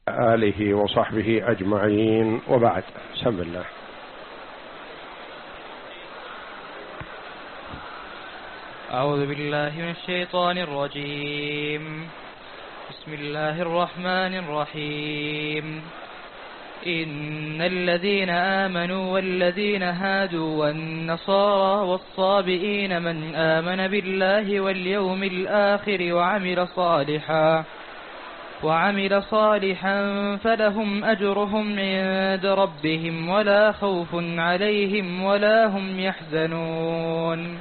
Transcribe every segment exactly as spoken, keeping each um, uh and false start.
آله وصحبه أجمعين، وبعد. بسم الله. أعوذ بالله من الشيطان الرجيم. بسم الله الرحمن الرحيم. إن الذين آمنوا والذين هادوا والنصارى والصابئين من آمن بالله واليوم الآخر وعمل صالحا وعمل صالحا فلهم أجرهم عند ربهم ولا خوف عليهم ولا هم يحزنون.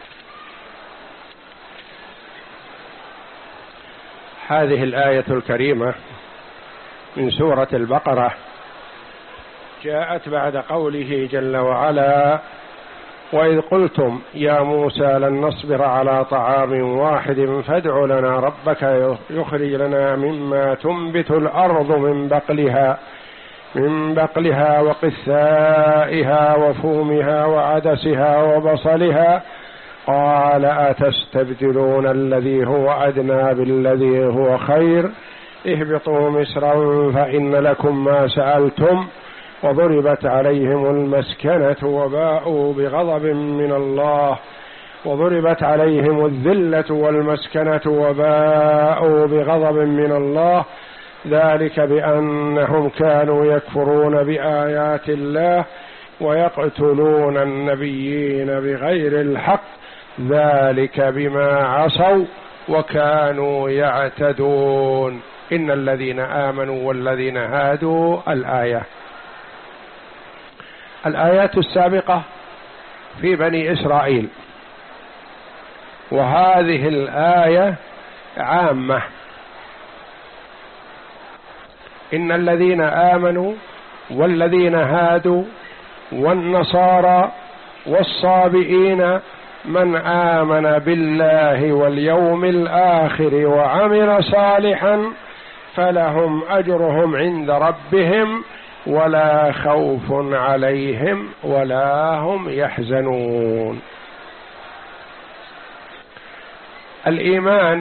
هذه الآية الكريمة من سورة البقرة جاءت بعد قوله جل وعلا: وإذ قلتم يا موسى لن نصبر على طعام واحد فادع لنا ربك يخرج لنا مما تنبت الأرض من بقلها من بقلها وقثائها وفومها وعدسها وبصلها قال أتستبدلون الذي هو أدنى بالذي هو خير اهبطوا مصرا فإن لكم ما سألتم وضربت عليهم المسكنة وباءوا بغضب من الله وضربت عليهم الذلة والمسكنة وباءوا بغضب من الله ذلك بأنهم كانوا يكفرون بآيات الله ويقتلون النبيين بغير الحق ذلك بما عصوا وكانوا يعتدون. إن الذين آمنوا والذين هادوا. الآية الآيات السابقة في بني إسرائيل، وهذه الآية عامة. إن الذين آمنوا والذين هادوا والنصارى والصابئين من آمن بالله واليوم الآخر وعمل صالحا فلهم أجرهم عند ربهم ولا خوف عليهم ولا هم يحزنون. الإيمان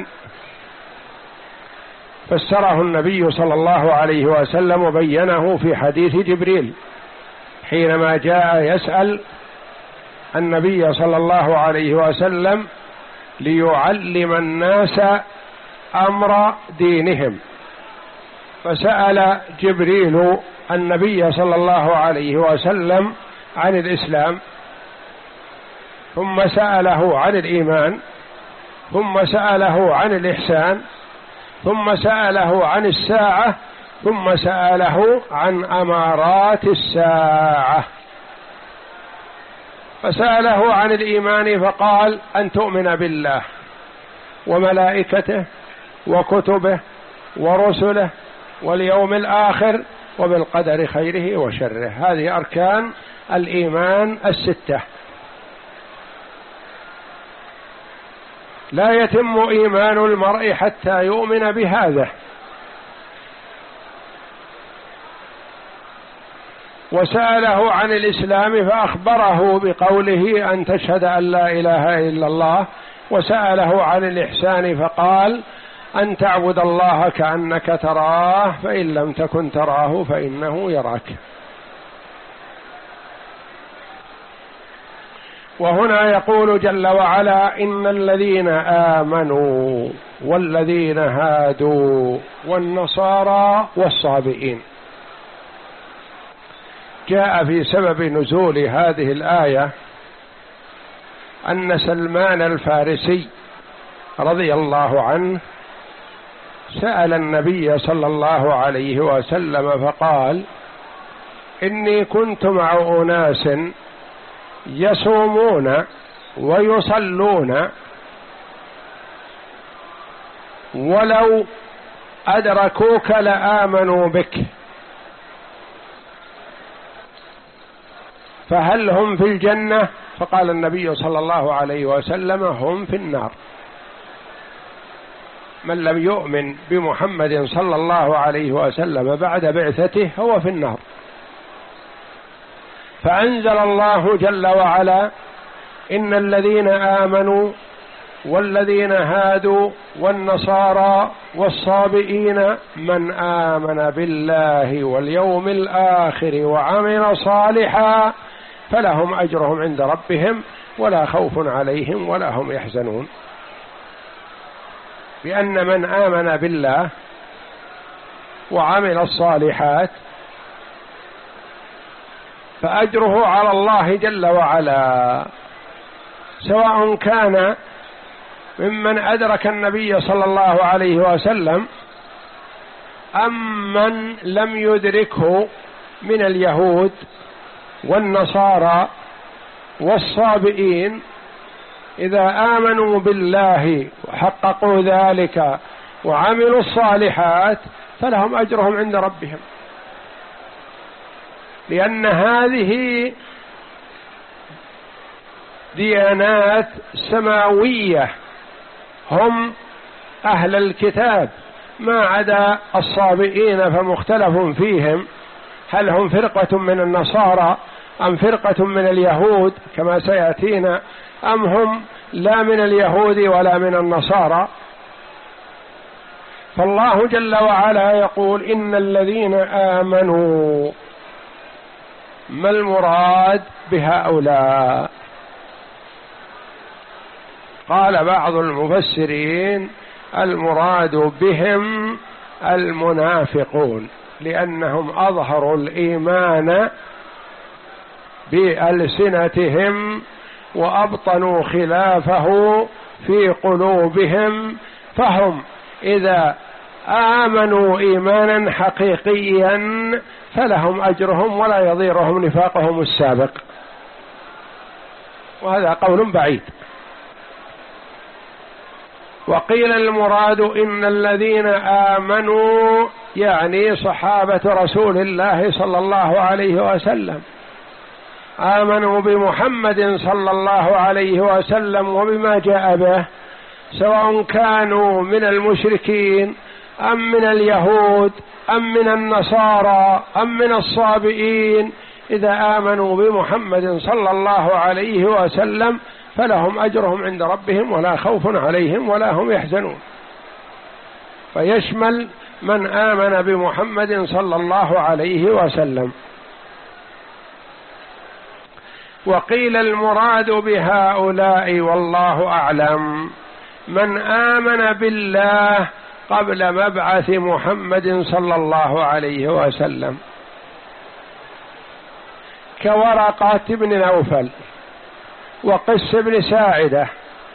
فسره النبي صلى الله عليه وسلم وبينه في حديث جبريل حينما جاء يسأل النبي صلى الله عليه وسلم ليعلم الناس أمر دينهم، فسأل جبريل النبي صلى الله عليه وسلم عن الإسلام، ثم سأله عن الإيمان، ثم سأله عن الإحسان، ثم سأله عن الساعة، ثم سأله عن أمارات الساعة. فسأله عن الإيمان فقال أن تؤمن بالله وملائكته وكتبه ورسله واليوم الآخر وبالقدر خيره وشره. هذه أركان الإيمان الستة. لا يتم إيمان المرء حتى يؤمن بهذا. وسأله عن الإسلام فأخبره بقوله أن تشهد أن لا إله إلا الله، وسأله عن الإحسان فقال أن تعبد الله كأنك تراه فإن لم تكن تراه فإنه يراك. وهنا يقول جل وعلا: إن الذين آمنوا والذين هادوا والنصارى والصابئين. جاء في سبب نزول هذه الآية أن سلمان الفارسي رضي الله عنه سأل النبي صلى الله عليه وسلم فقال: إني كنت مع أناس يصومون ويصلون ولو أدركوك لآمنوا بك، فهل هم في الجنة؟ فقال النبي صلى الله عليه وسلم: هم في النار. من لم يؤمن بمحمد صلى الله عليه وسلم بعد بعثته هو في النار. فأنزل الله جل وعلا: إن الذين آمنوا والذين هادوا والنصارى والصابئين من آمن بالله واليوم الآخر وعمل صالحا فلهم أجرهم عند ربهم ولا خوف عليهم ولا هم يحزنون. لأن من آمن بالله وعمل الصالحات فأجره على الله جل وعلا، سواء كان ممن أدرك النبي صلى الله عليه وسلم أم من لم يدركه من اليهود والنصارى والصابئين. إذا آمنوا بالله وحققوا ذلك وعملوا الصالحات فلهم أجرهم عند ربهم، لأن هذه ديانات سماوية، هم أهل الكتاب ما عدا الصابئين فمختلف فيهم، هل هم فرقة من النصارى أم فرقة من اليهود كما سيأتينا، أم هم لا من اليهود ولا من النصارى. فالله جل وعلا يقول إن الذين آمنوا، ما المراد بهؤلاء؟ قال بعض المفسرين المراد بهم المنافقون، لأنهم أظهروا الإيمان بألسنتهم وأبطنوا خلافه في قلوبهم، فهم إذا آمنوا إيمانا حقيقيا فلهم أجرهم ولا يضيرهم نفاقهم السابق. وهذا قول بعيد. وقيل المراد إن الذين آمنوا يعني صحابة رسول الله صلى الله عليه وسلم، آمنوا بمحمد صلى الله عليه وسلم وبما جاء به، سواء كانوا من المشركين أم من اليهود أم من النصارى أم من الصابئين، إذا آمنوا بمحمد صلى الله عليه وسلم فلهم أجرهم عند ربهم ولا خوف عليهم ولا هم يحزنون. فيشمل من آمن بمحمد صلى الله عليه وسلم. وقيل المراد بهؤلاء والله أعلم من آمن بالله قبل مبعث محمد صلى الله عليه وسلم، كورقة بن نوفل وقس بن ساعدة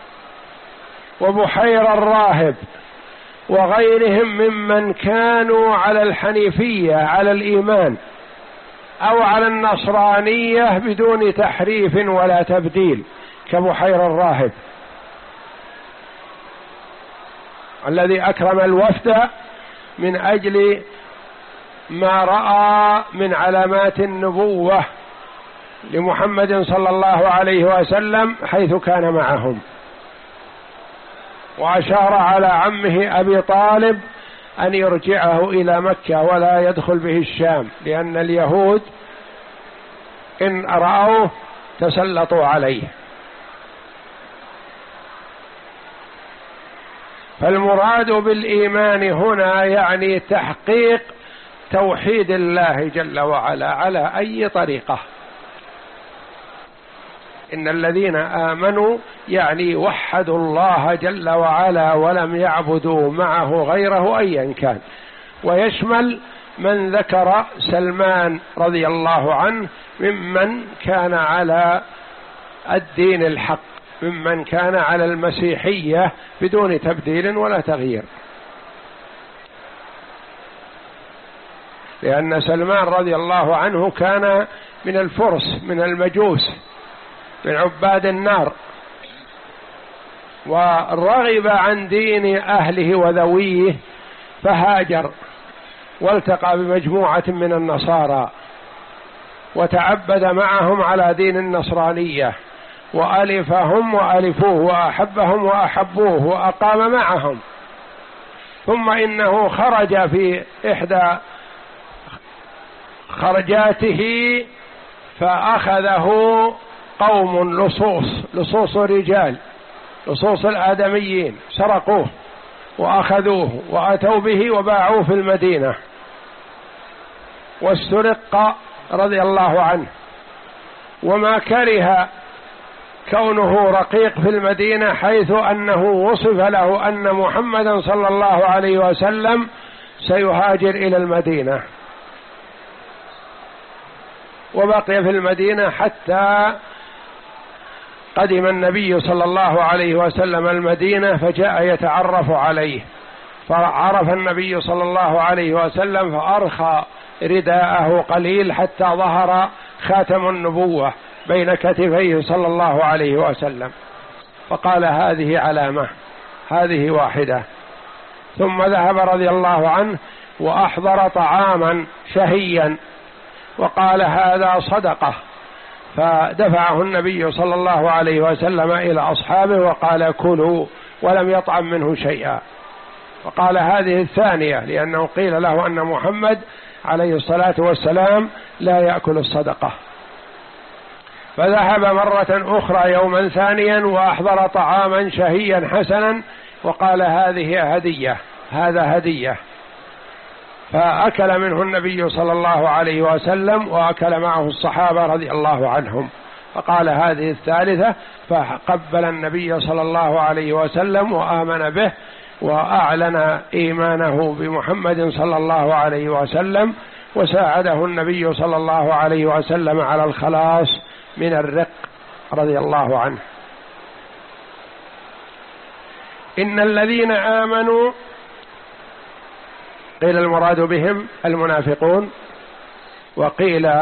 وبحير الراهب وغيرهم ممن كانوا على الحنيفية على الإيمان أو على النصرانية بدون تحريف ولا تبديل، كبحير الراهب الذي أكرم الوفد من أجل ما رأى من علامات النبوة لمحمد صلى الله عليه وسلم حيث كان معهم، وأشار على عمه أبي طالب أن يرجعه إلى مكة ولا يدخل به الشام، لأن اليهود إن رأوه تسلطوا عليه. فالمراد بالإيمان هنا يعني تحقيق توحيد الله جل وعلا على أي طريقة. إن الذين آمنوا يعني وحدوا الله جل وعلا ولم يعبدوا معه غيره أيا كان. ويشمل من ذكر سلمان رضي الله عنه ممن كان على الدين الحق، ممن كان على المسيحية بدون تبديل ولا تغيير، لأن سلمان رضي الله عنه كان من الفرس من المجوس من عباد النار، ورغب عن دين أهله وذويه فهاجر والتقى بمجموعة من النصارى وتعبد معهم على دين النصرانية، وألفهم وألفوه وأحبهم وأحبوه وأقام معهم. ثم إنه خرج في إحدى خرجاته فأخذه قوم لصوص لصوص رجال لصوص الآدميين، سرقوه وأخذوه وأتوا به وباعوه في المدينة، واسترق رضي الله عنه، وما كره كونه رقيق في المدينة، حيث أنه وصف له أن محمدا صلى الله عليه وسلم سيهاجر إلى المدينة، وبقي في المدينة حتى قدم النبي صلى الله عليه وسلم المدينة، فجاء يتعرف عليه، فعرف النبي صلى الله عليه وسلم فأرخى رداءه قليل حتى ظهر خاتم النبوة بين كتفيه صلى الله عليه وسلم، فقال هذه علامة، هذه واحدة. ثم ذهب رضي الله عنه وأحضر طعاما شهيا وقال هذا صدقة، فدفعه النبي صلى الله عليه وسلم إلى أصحابه وقال كلوا، ولم يطعم منه شيئا. وقال هذه الثانية، لأنه قيل له أن محمد عليه الصلاة والسلام لا يأكل الصدقة. فذهب مرة أخرى يوما ثانيا وأحضر طعاما شهيا حسنا وقال هذه هدية، هذا هدية، فأكل منه النبي صلى الله عليه وسلم وأكل معه الصحابة رضي الله عنهم. فقال هذه الثالثة، فقبل النبي صلى الله عليه وسلم وآمن به وأعلن إيمانه بمحمد صلى الله عليه وسلم، وساعده النبي صلى الله عليه وسلم على الخلاص من الرق رضي الله عنه. إن الذين آمنوا، قيل المراد بهم المنافقون، وقيل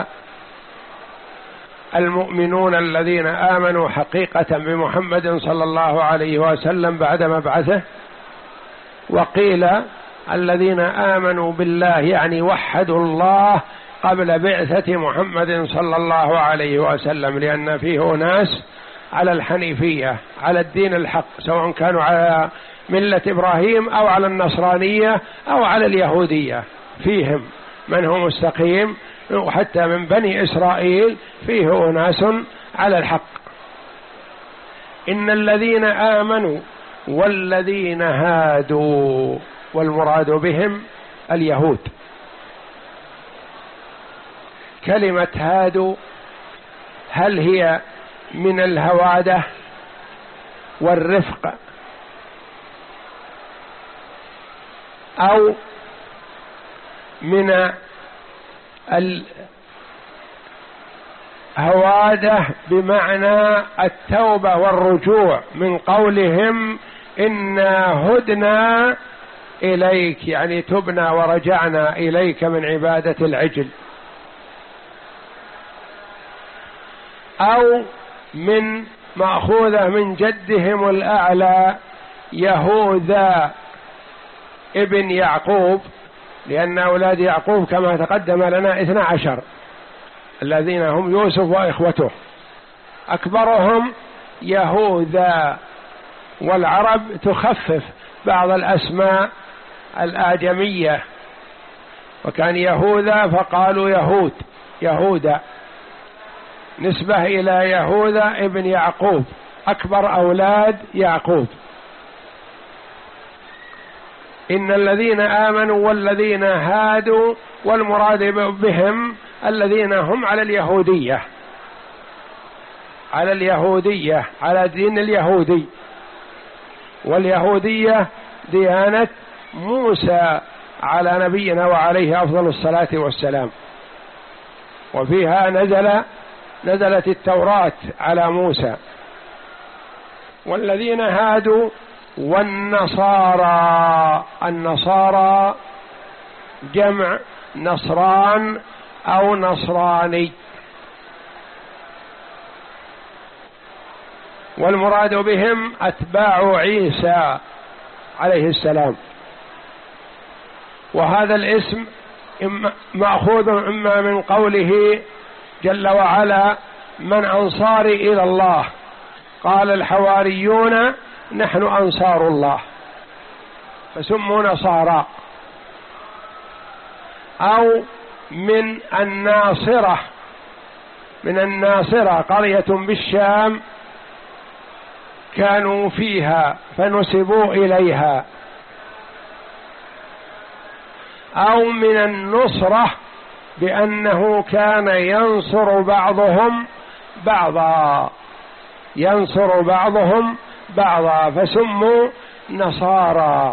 المؤمنون الذين آمنوا حقيقة بمحمد صلى الله عليه وسلم بعد مبعثه، وقيل الذين آمنوا بالله يعني وحدوا الله قبل بعثة محمد صلى الله عليه وسلم، لأن فيه ناس على الحنيفية، على الدين الحق، سواء كانوا على ملة إبراهيم أو على النصرانية أو على اليهودية، فيهم من هو مستقيم، وحتى من بني إسرائيل فيه أناس على الحق. إن الذين آمنوا والذين هادوا، والمراد بهم اليهود. كلمة هادوا هل هي من الهوادة والرفق أو من الهوادة بمعنى التوبة والرجوع، من قولهم إنا هدنا إليك، يعني تبنا ورجعنا إليك من عبادة العجل، أو من مأخوذة من جدهم الأعلى يهوذا ابن يعقوب، لأن أولاد يعقوب كما تقدم لنا اثنا عشر الذين هم يوسف وإخوته، أكبرهم يهوذا، والعرب تخفف بعض الأسماء الآدمية، وكان يهوذا فقالوا يهود، يهودا نسبة إلى يهوذا ابن يعقوب أكبر أولاد يعقوب. إن الذين آمنوا والذين هادوا، والمراد بهم الذين هم على اليهودية، على اليهودية، على دين اليهودي، واليهودية ديانة موسى على نبينا وعليه أفضل الصلاة والسلام، وفيها نزل نزلت التوراة على موسى. والذين هادوا والنصارى، النصارى جمع نصران أو نصراني، والمراد بهم أتباع عيسى عليه السلام. وهذا الاسم مأخوذ إما من قوله جل وعلا من أنصاري إلى الله، قال الحواريون نحن أنصار الله، فسموا نصارى، أو من الناصرة، من الناصرة قرية بالشام كانوا فيها فنسبوا إليها، أو من النصرة بأنه كان ينصر بعضهم بعضا، ينصر بعضهم بعضا فسموا نصارى.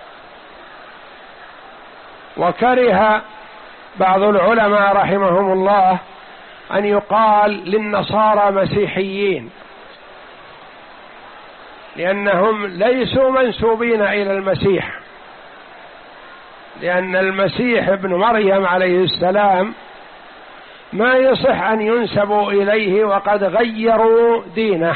وكره بعض العلماء رحمهم الله أن يقال للنصارى مسيحيين، لأنهم ليسوا منسوبين إلى المسيح، لأن المسيح ابن مريم عليه السلام ما يصح أن ينسبوا إليه وقد غيروا دينه،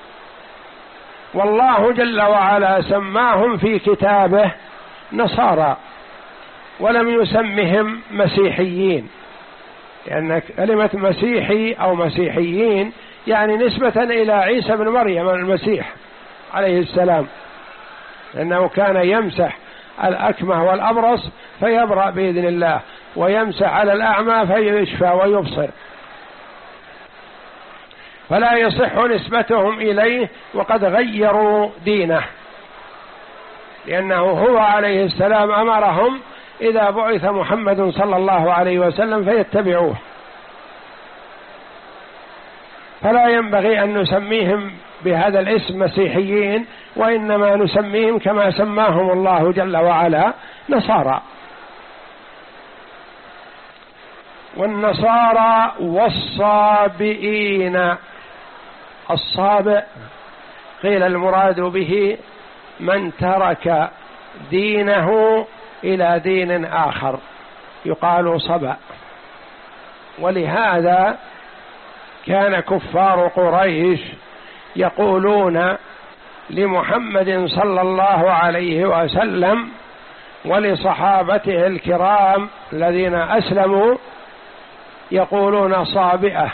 والله جل وعلا سماهم في كتابه نصارى ولم يسمهم مسيحيين، لأن كلمة مسيحي أو مسيحيين يعني نسبة إلى عيسى بن مريم المسيح عليه السلام، لأنه كان يمسح الأكمه والأبرص فيبرأ بإذن الله، ويمسح على الأعمى فيشفى ويبصر، فلا يصح نسبتهم إليه وقد غيروا دينه، لأنه هو عليه السلام أمرهم إذا بعث محمد صلى الله عليه وسلم فيتبعوه، فلا ينبغي أن نسميهم بهذا الاسم مسيحيين، وإنما نسميهم كما سماهم الله جل وعلا نصارى. والنصارى والصابئين، الصابئ قيل المراد به من ترك دينه إلى دين آخر يقال صبأ. ولهذا كان كفار قريش يقولون لمحمد صلى الله عليه وسلم ولصحابته الكرام الذين أسلموا يقولون صابئة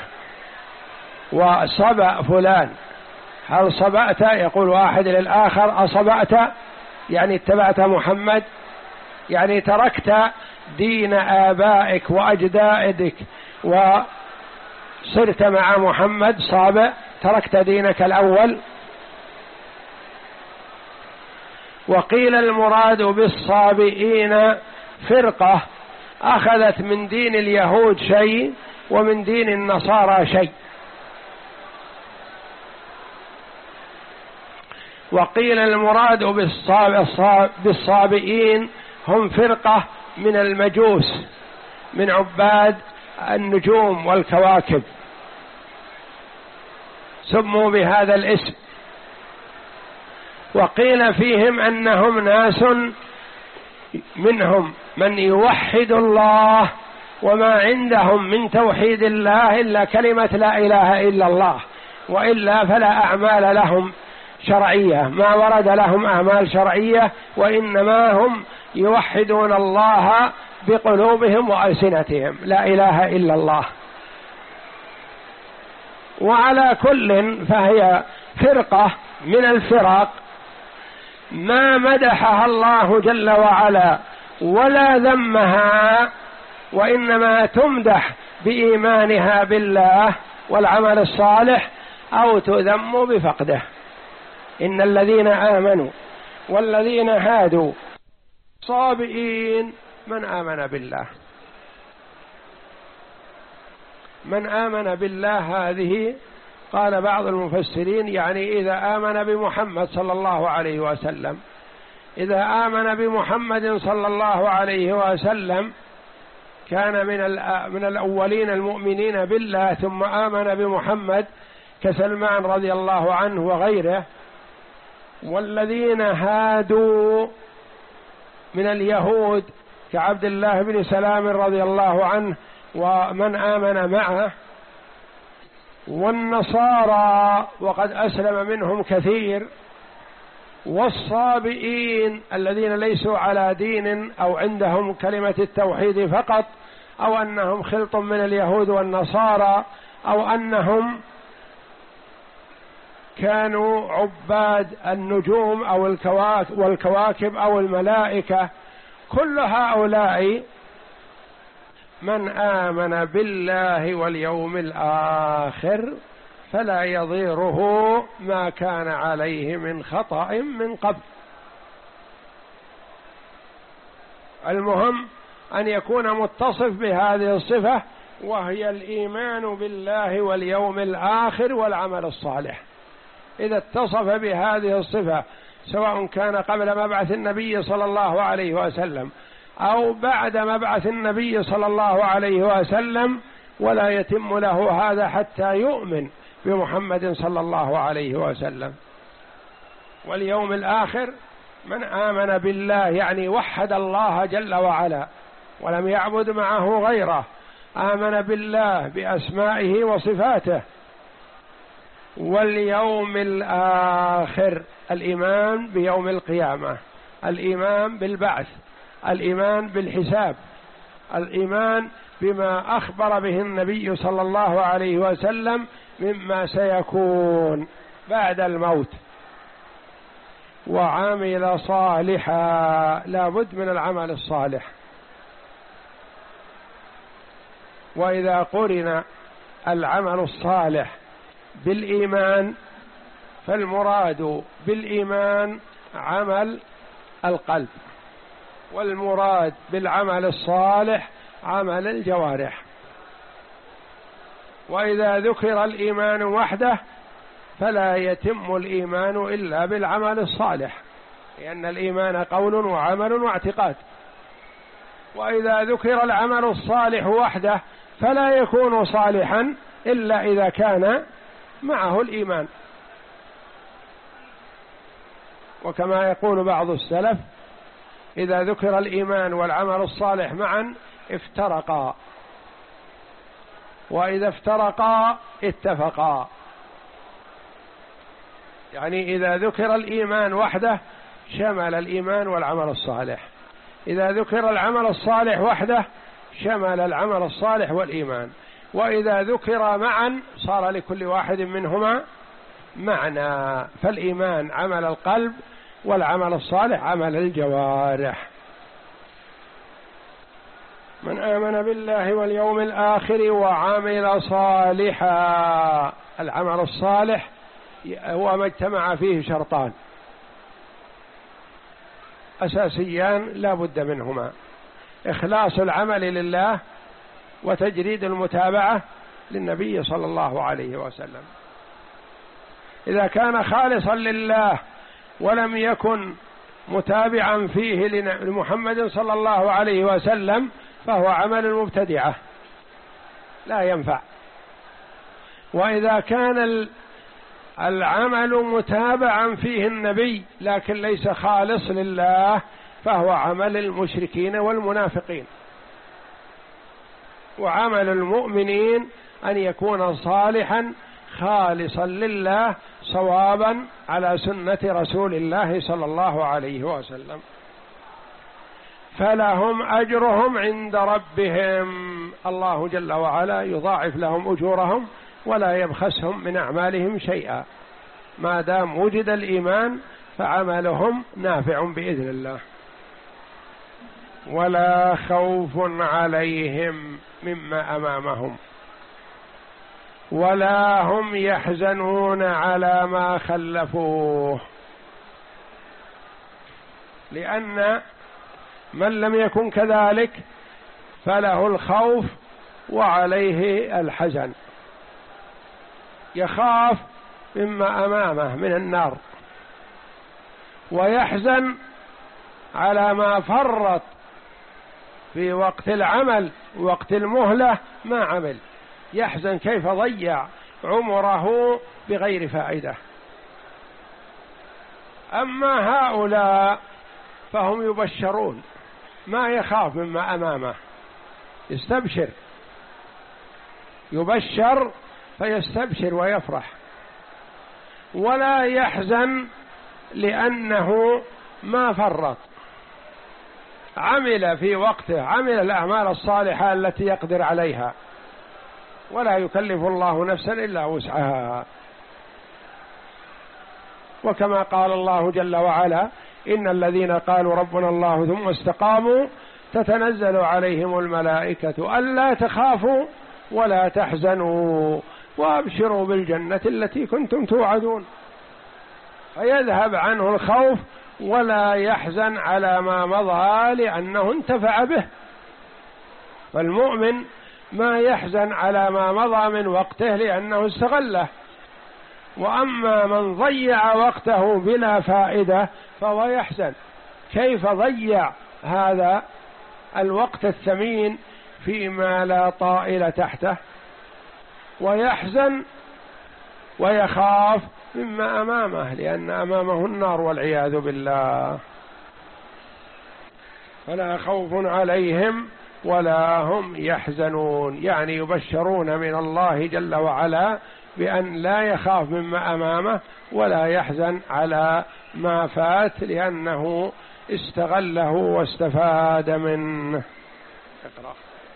وصبأ فلان، هل صبأت؟ يقول واحد للآخر أصبأت؟ يعني اتبعت محمد، يعني تركت دين آبائك وأجدادك وصرت مع محمد صابئ، تركت دينك الأول. وقيل المراد بالصابئين فرقة أخذت من دين اليهود شيء ومن دين النصارى شيء. وقيل المراد بالصابئين هم فرقة من المجوس من عباد النجوم والكواكب، سموا بهذا الاسم. وقيل فيهم أنهم ناس منهم من يوحد الله وما عندهم من توحيد الله إلا كلمة لا إله إلا الله، وإلا فلا أعمال لهم شرعية، ما ورد لهم أعمال شرعية، وإنما هم يوحدون الله بقلوبهم وألسنتهم، لا إله إلا الله. وعلى كل فهي فرقة من الفرق ما مدحها الله جل وعلا ولا ذمها، وإنما تمدح بإيمانها بالله والعمل الصالح أو تذم بفقده. إن الذين آمنوا والذين هادوا صابئين من آمن بالله. من آمن بالله هذه قال بعض المفسرين يعني إذا آمن بمحمد صلى الله عليه وسلم، إذا آمن بمحمد صلى الله عليه وسلم كان من من الأولين المؤمنين بالله ثم آمن بمحمد كسلمان رضي الله عنه وغيره. والذين هادوا من اليهود كعبد الله بن سلام رضي الله عنه ومن آمن معه، والنصارى وقد أسلم منهم كثير، والصابئين الذين ليسوا على دين أو عندهم كلمة التوحيد فقط، أو أنهم خلط من اليهود والنصارى، أو أنهم كانوا عباد النجوم أو الكواكب والكواكب أو الملائكة. كل هؤلاء من آمن بالله واليوم الآخر فلا يضيره ما كان عليه من خطأ من قبل. المهم أن يكون متصف بهذه الصفة، وهي الإيمان بالله واليوم الآخر والعمل الصالح. إذا اتصف بهذه الصفة سواء كان قبل مبعث النبي صلى الله عليه وسلم أو بعد مبعث النبي صلى الله عليه وسلم، ولا يتم له هذا حتى يؤمن بمحمد صلى الله عليه وسلم. واليوم الآخر من آمن بالله يعني وحد الله جل وعلا ولم يعبد معه غيره، آمن بالله بأسمائه وصفاته. واليوم الآخر الإيمان بيوم القيامة، الإيمان بالبعث، الإيمان بالحساب، الإيمان بما أخبر به النبي صلى الله عليه وسلم مما سيكون بعد الموت. وعمل صالحا، لا بد من العمل الصالح. وإذا قرن العمل الصالح بالإيمان فالمراد بالإيمان عمل القلب، والمراد بالعمل الصالح عمل الجوارح. وإذا ذكر الإيمان وحده فلا يتم الإيمان إلا بالعمل الصالح، لأن الإيمان قول وعمل واعتقاد. وإذا ذكر العمل الصالح وحده فلا يكون صالحا إلا إذا كان معه الإيمان. وكما يقول بعض السلف: إذا ذكر الإيمان والعمل الصالح معا افترقا، وإذا افترقا اتفقا. يعني إذا ذكر الإيمان وحده شمل الإيمان والعمل الصالح، إذا ذكر العمل الصالح وحده شمل العمل الصالح والإيمان، وإذا ذكر معا صار لكل واحد منهما معنى. فالإيمان عمل القلب، والعمل الصالح عمل الجوارح. من آمن بالله واليوم الآخر وعمل صالحا. العمل الصالح هو ما اجتمع فيه شرطان أساسيان لا بد منهما: إخلاص العمل لله، وتجريد المتابعة للنبي صلى الله عليه وسلم. إذا كان خالصا لله ولم يكن متابعا فيه لمحمد صلى الله عليه وسلم فهو عمل المبتدعة لا ينفع. وإذا كان العمل متابعا فيه النبي لكن ليس خالص لله فهو عمل المشركين والمنافقين. وعمل المؤمنين أن يكون صالحا خالصا لله صوابا على سنة رسول الله صلى الله عليه وسلم. فلهم أجرهم عند ربهم، الله جل وعلا يضاعف لهم أجورهم ولا يبخسهم من أعمالهم شيئا، ما دام وجد الإيمان فعملهم نافع بإذن الله. ولا خوف عليهم مما أمامهم ولا هم يحزنون على ما خلفوه، لأن من لم يكن كذلك فله الخوف وعليه الحزن، يخاف مما أمامه من النار، ويحزن على ما فرط في وقت العمل وقت المهلة ما عمل، يحزن كيف ضيع عمره بغير فائدة. أما هؤلاء فهم يبشرون، ما يخاف مما أمامه، يستبشر، يبشر فيستبشر ويفرح، ولا يحزن لأنه ما فرط، عمل في وقته، عمل الأعمال الصالحة التي يقدر عليها، ولا يكلف الله نفسا إلا وسعها. وكما قال الله جل وعلا: إن الذين قالوا ربنا الله ثم استقاموا تتنزل عليهم الملائكة ألا تخافوا ولا تحزنوا وأبشروا بالجنة التي كنتم توعدون، فيذهب عنه الخوف ولا يحزن على ما مضى لأنه انتفع به. فالمؤمن ما يحزن على ما مضى من وقته لأنه استغله، وأما من ضيع وقته بلا فائدة فهو يحزن كيف ضيع هذا الوقت الثمين فيما لا طائل تحته، ويحزن ويخاف مما أمامه لأن أمامه النار والعياذ بالله. فلا خوف عليهم ولا هم يحزنون، يعني يبشرون من الله جل وعلا بأن لا يخاف مما أمامه ولا يحزن على ما فات لأنه استغله واستفاد منه. اقرأ.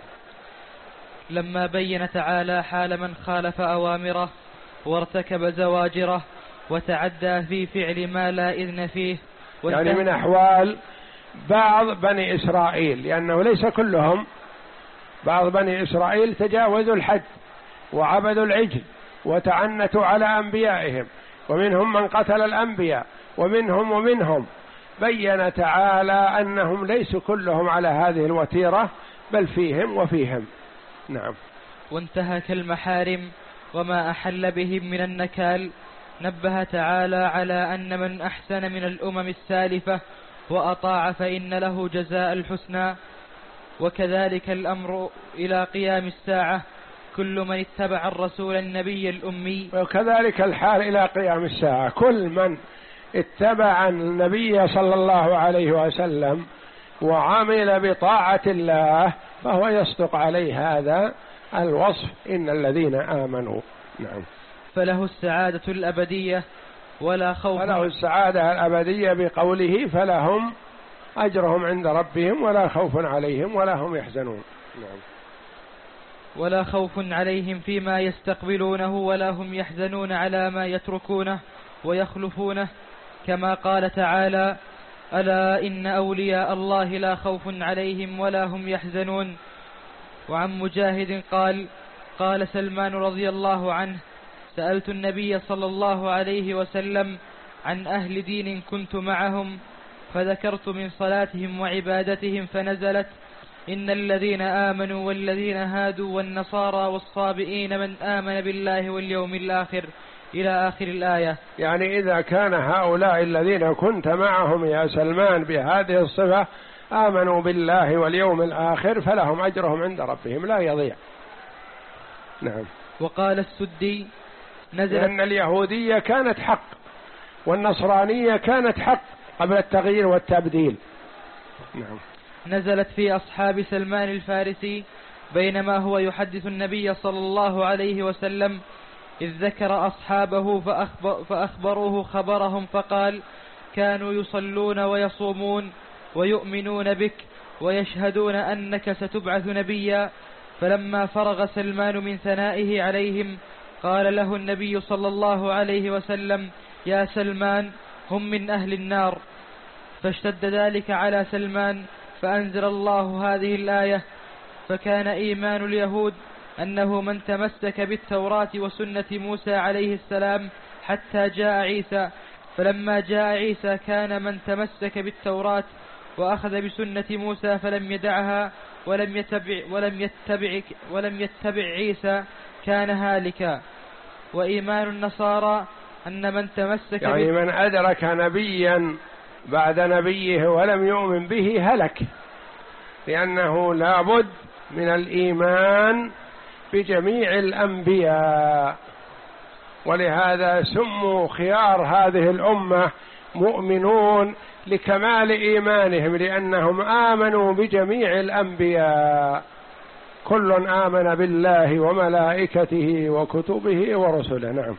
لما بين تعالى حال من خالف أوامره وارتكب زواجره وتعدى في فعل ما لا إذن فيه، يعني من أحوال بعض بني إسرائيل، لأنه ليس كلهم، بعض بني إسرائيل تجاوزوا الحد وعبدوا العجل وتعنتوا على أنبيائهم، ومنهم من قتل الأنبياء ومنهم ومنهم. بين تعالى أنهم ليسوا كلهم على هذه الوتيرة بل فيهم وفيهم. نعم. وانتهك المحارم وما أحل بهم من النكال. نبه تعالى على أن من أحسن من الأمم السالفة وأطاع فإن له جزاء الحسنى، وكذلك الأمر إلى قيام الساعة كل من اتبع الرسول النبي الأمي. وكذلك الحال إلى قيام الساعة، كل من اتبع النبي صلى الله عليه وسلم وعمل بطاعة الله فهو يصدق عليه هذا الوصف إن الذين آمنوا. نعم. فله السعادة الأبدية ولا خوف فله السعادة الأبدية بقوله فلهم أجرهم عند ربهم ولا خوف عليهم ولا هم يحزنون. نعم. ولا خوف عليهم فيما يستقبلونه ولا هم يحزنون على ما يتركونه ويخلفونه، كما قال تعالى: ألا إن أولياء الله لا خوف عليهم ولا هم يحزنون. وعن مجاهد قال: قال سلمان رضي الله عنه: سألت النبي صلى الله عليه وسلم عن أهل دين كنت معهم فذكرت من صلاتهم وعبادتهم فنزلت: إن الذين آمنوا والذين هادوا والنصارى والصابئين من آمن بالله واليوم الآخر إلى آخر الآية. يعني إذا كان هؤلاء الذين كنت معهم يا سلمان بهذه الصفة آمنوا بالله واليوم الآخر فلهم أجرهم عند ربهم لا يضيع. نعم. وقال السدي: نزلت لأن اليهودية كانت حق والنصرانية كانت حق قبل التغيير والتبديل. نعم. نزلت في أصحاب سلمان الفارسي بينما هو يحدث النبي صلى الله عليه وسلم إذ ذكر أصحابه فأخبر فأخبروه خبرهم فقال: كانوا يصلون ويصومون ويؤمنون بك ويشهدون أنك ستبعث نبيا. فلما فرغ سلمان من ثنائه عليهم قال له النبي صلى الله عليه وسلم: يا سلمان هم من أهل النار. فاشتد ذلك على سلمان فأنزل الله هذه الآية: فكان إيمان اليهود أنه من تمسك بالتوراة وسنة موسى عليه السلام حتى جاء عيسى، فلما جاء عيسى كان من تمسك بالتوراة وأخذ بسنة موسى فلم يدعها ولم يتبع, ولم يتبع, ولم يتبع عيسى كان هالكا. وإيمان النصارى أن من تمسك يعني من أدرك نبيا بعد نبيه ولم يؤمن به هلك، لأنه لابد من الإيمان بجميع الأنبياء، ولهذا سموا خيار هذه الأمة مؤمنون لكمال إيمانهم، لأنهم آمنوا بجميع الأنبياء، كل آمن بالله وملائكته وكتبه ورسله. نعم.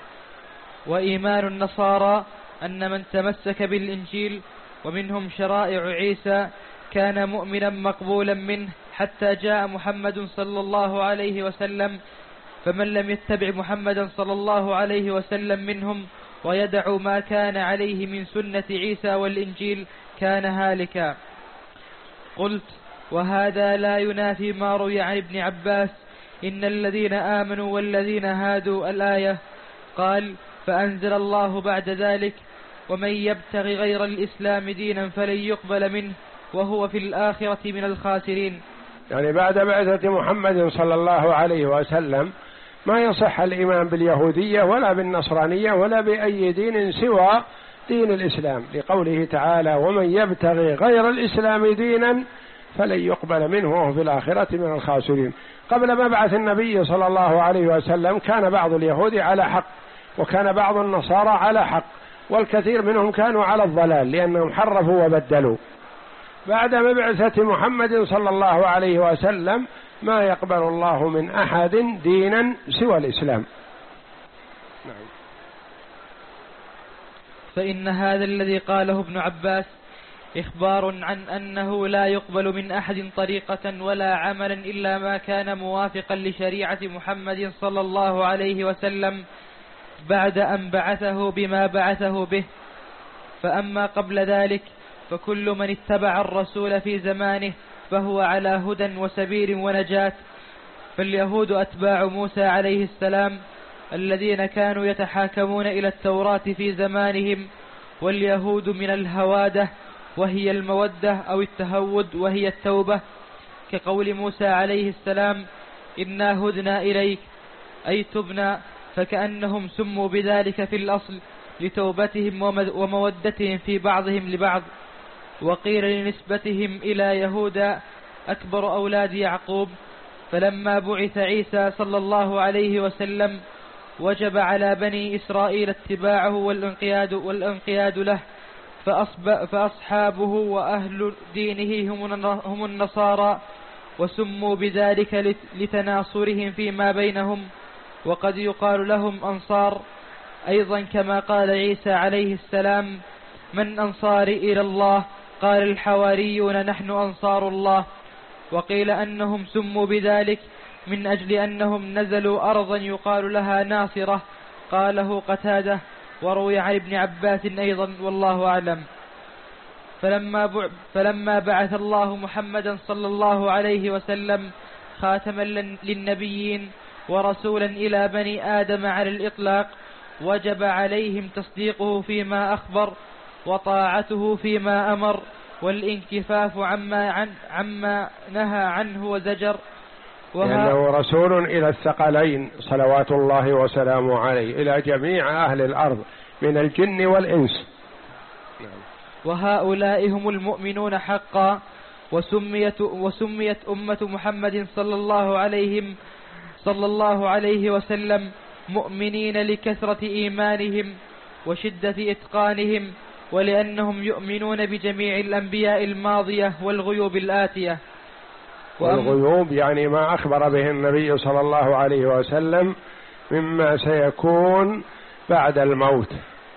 وإيمان النصارى أن من تمسك بالإنجيل ومنهم شرائع عيسى كان مؤمنا مقبولا منه حتى جاء محمد صلى الله عليه وسلم، فمن لم يتبع محمدا صلى الله عليه وسلم منهم ويدع ما كان عليه من سنة عيسى والإنجيل كان هالكا. قلت: وهذا لا ينافي ما روي عن ابن عباس إن الذين آمنوا والذين هادوا الآية. قال: فأنزل الله بعد ذلك: ومن يبتغ غير الإسلام دينا فلن يقبل منه وهو في الآخرة من الخاسرين. يعني بعد بعثة محمد صلى الله عليه وسلم ما يصح الإيمان باليهودية ولا بالنصرانية ولا بأي دين سوى دين الإسلام، لقوله تعالى: ومن يبتغي غير الإسلام دينا فلن يقبل منه وهو في الآخرة من الخاسرين. قبل مبعث النبي صلى الله عليه وسلم كان بعض اليهود على حق، وكان بعض النصارى على حق، والكثير منهم كانوا على الضلال لأنهم حرفوا وبدلوا. بعد مبعثة محمد صلى الله عليه وسلم ما يقبل الله من أحد دينا سوى الإسلام. نعم. فإن هذا الذي قاله ابن عباس إخبار عن أنه لا يقبل من أحد طريقة ولا عملا إلا ما كان موافقا لشريعة محمد صلى الله عليه وسلم بعد أن بعثه بما بعثه به. فأما قبل ذلك فكل من اتبع الرسول في زمانه فهو على هدى وسبيل ونجاة. فاليهود أتباع موسى عليه السلام الذين كانوا يتحاكمون إلى التوراة في زمانهم، واليهود من الهوادة وهي المودة أو التهود وهي التوبة، كقول موسى عليه السلام: إنا هدنا إليك أي تبنا، فكأنهم سموا بذلك في الأصل لتوبتهم ومودتهم في بعضهم لبعض. وقيل لنسبتهم إلى يهوذا أكبر أولاد يعقوب. فلما بعث عيسى صلى الله عليه وسلم وجب على بني إسرائيل اتباعه والانقياد, والانقياد له، فأصحابه وأهل دينه هم النصارى، وسموا بذلك لتناصرهم فيما بينهم، وقد يقال لهم أنصار أيضا، كما قال عيسى عليه السلام: من أنصاري إلى الله؟ قال الحواريون نحن أنصار الله. وقيل أنهم سموا بذلك من أجل أنهم نزلوا أرضا يقال لها ناصرة، قاله قتادة، وروي عن ابن عباس أيضا، والله أعلم. فلما, فلما بعث الله محمدا صلى الله عليه وسلم خاتما للنبيين ورسولا إلى بني آدم على الإطلاق، وجب عليهم تصديقه فيما أخبر وطاعته فيما أمر والانكفاف عما, عن عما نهى عنه وزجر. لأنه رسول إلى الثقلين صلوات الله وسلامه عليه، إلى جميع أهل الأرض من الجن والإنس. وهؤلاء هم المؤمنون حقا، وسميت, وسميت أمة محمد صلى الله عليهم صلى الله عليه وسلم مؤمنين لكثرة إيمانهم وشدة إتقانهم، ولأنهم يؤمنون بجميع الأنبياء الماضية والغيوب الآتية. والغيوب يعني ما أخبر به النبي صلى الله عليه وسلم مما سيكون بعد الموت.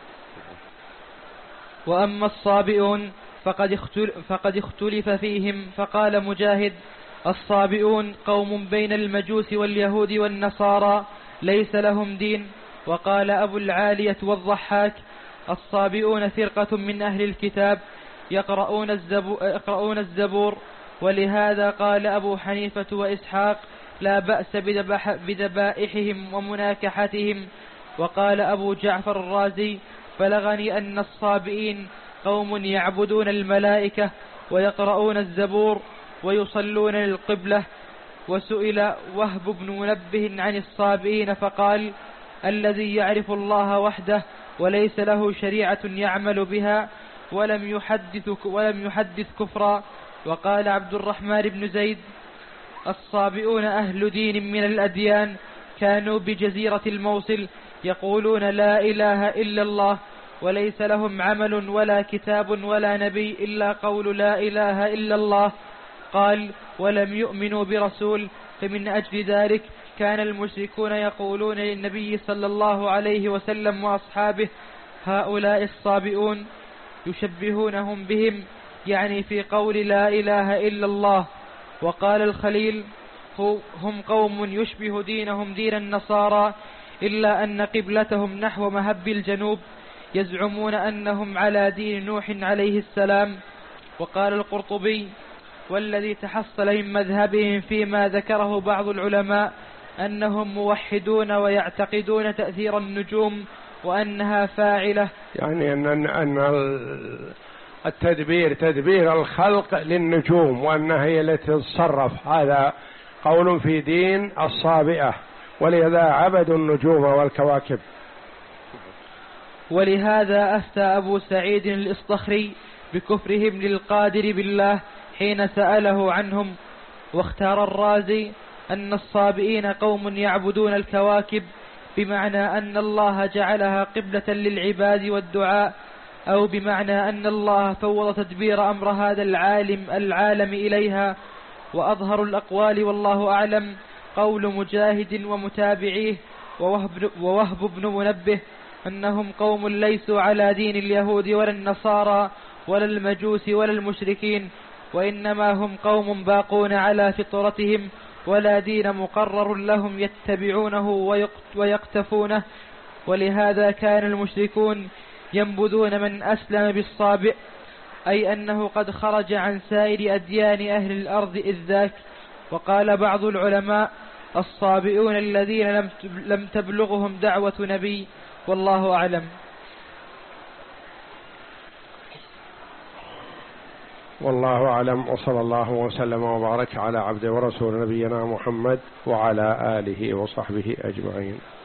وأما الصابئون فقد اختلف فيهم، فقال مجاهد: الصابئون قوم بين المجوس واليهود والنصارى ليس لهم دين. وقال أبو العالية والضحاك: الصابئون فرقة من أهل الكتاب يقرؤون الزبور, يقرؤون الزبور. ولهذا قال أبو حنيفة وإسحاق: لا بأس بذبائحهم ومناكحتهم. وقال أبو جعفر الرازي: بلغني أن الصابئين قوم يعبدون الملائكة ويقرؤون الزبور ويصلون للقبلة. وسئل وهب بن منبه عن الصابئين فقال: الذي يعرف الله وحده وليس له شريعة يعمل بها ولم يحدث, ولم يحدث كفرا. وقال عبد الرحمن بن زيد: الصابئون أهل دين من الأديان كانوا بجزيرة الموصل يقولون لا إله إلا الله، وليس لهم عمل ولا كتاب ولا نبي إلا قول لا إله إلا الله. قال: ولم يؤمنوا برسول، فمن أجل ذلك كان المشركون يقولون للنبي صلى الله عليه وسلم وأصحابه: هؤلاء الصابئون، يشبهونهم بهم، يعني في قول لا إله إلا الله. وقال الخليل: هم قوم يشبه دينهم دين النصارى، إلا أن قبلتهم نحو مهب الجنوب، يزعمون أنهم على دين نوح عليه السلام. وقال القرطبي: والذي تحصل من مذهبهم فيما ذكره بعض العلماء أنهم موحدون ويعتقدون تأثير النجوم وأنها فاعلة، يعني أن أن التدبير تدبير الخلق للنجوم وأنها هي التي تتصرف، هذا قول في دين الصابئة، ولذا عبدوا النجوم والكواكب. ولهذا أفتى أبو سعيد الإصطخري بكفرهم للقادر بالله حين سأله عنهم. واختار الرازي أن الصابئين قوم يعبدون الكواكب، بمعنى أن الله جعلها قبلة للعباد والدعاء، أو بمعنى أن الله فوض تدبير أمر هذا العالم العالم إليها. وأظهر الأقوال والله أعلم قول مجاهد ومتابعيه ووهب, ووهب بن منبه أنهم قوم ليسوا على دين اليهود ولا النصارى ولا المجوس ولا المشركين، وإنما هم قوم باقون على فطرتهم ولا دين مقرر لهم يتبعونه ويقتفونه. ولهذا كان المشركون ينبذون من أسلم بالصابئ، أي أنه قد خرج عن سائر أديان أهل الأرض إذ ذاك. وقال بعض العلماء الصابئون الذين لم تبلغهم دعوة نبي، والله أعلم. والله أعلم، وصلى الله وسلم وبارك على عبد ورسول نبينا محمد وعلى آله وصحبه أجمعين.